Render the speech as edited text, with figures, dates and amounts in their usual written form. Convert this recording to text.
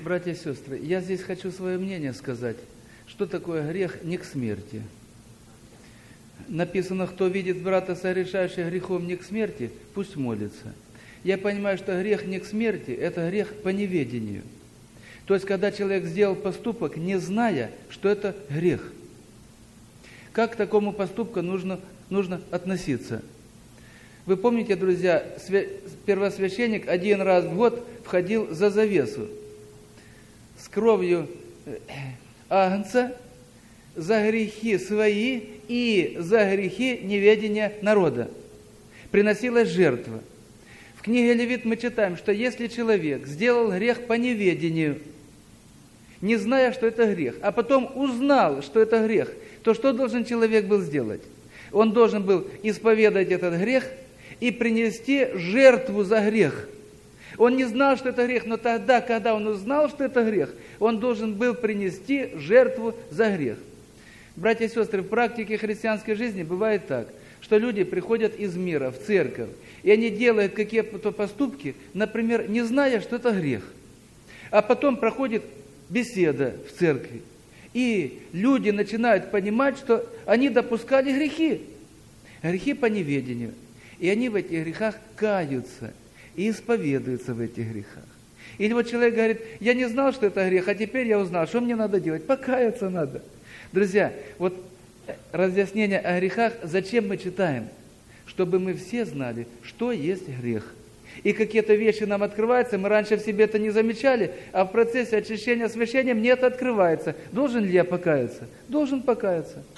Братья и сестры, я здесь хочу свое мнение сказать. Что такое грех не к смерти? Написано, кто видит брата, согрешающего грехом не к смерти, пусть молится. Я понимаю, что грех не к смерти, это грех по неведению. То есть, когда человек сделал поступок, не зная, что это грех. Как к такому поступку нужно относиться? Вы помните, друзья, первосвященник один раз в год входил за завесу с кровью агнца за грехи свои и за грехи неведения народа. Приносилась жертва. В книге Левит мы читаем, что если человек сделал грех по неведению, не зная, что это грех, а потом узнал, что это грех, то что должен человек был сделать? Он должен был исповедать этот грех и принести жертву за грех. Он не знал, что это грех, но тогда, когда он узнал, что это грех, он должен был принести жертву за грех. Братья и сестры, в практике христианской жизни бывает так, что люди приходят из мира в церковь, и они делают какие-то поступки, например, не зная, что это грех. А потом проходит беседа в церкви, и люди начинают понимать, что они допускали грехи по неведению. И они в этих грехах каются и исповедуются в этих грехах. Или вот человек говорит, я не знал, что это грех, а теперь я узнал, что мне надо делать? Покаяться надо. Друзья, вот разъяснение о грехах, зачем мы читаем? Чтобы мы все знали, что есть грех. И какие-то вещи нам открываются, мы раньше в себе это не замечали, а в процессе очищения освящения мне это открывается. Должен ли я покаяться? Должен покаяться.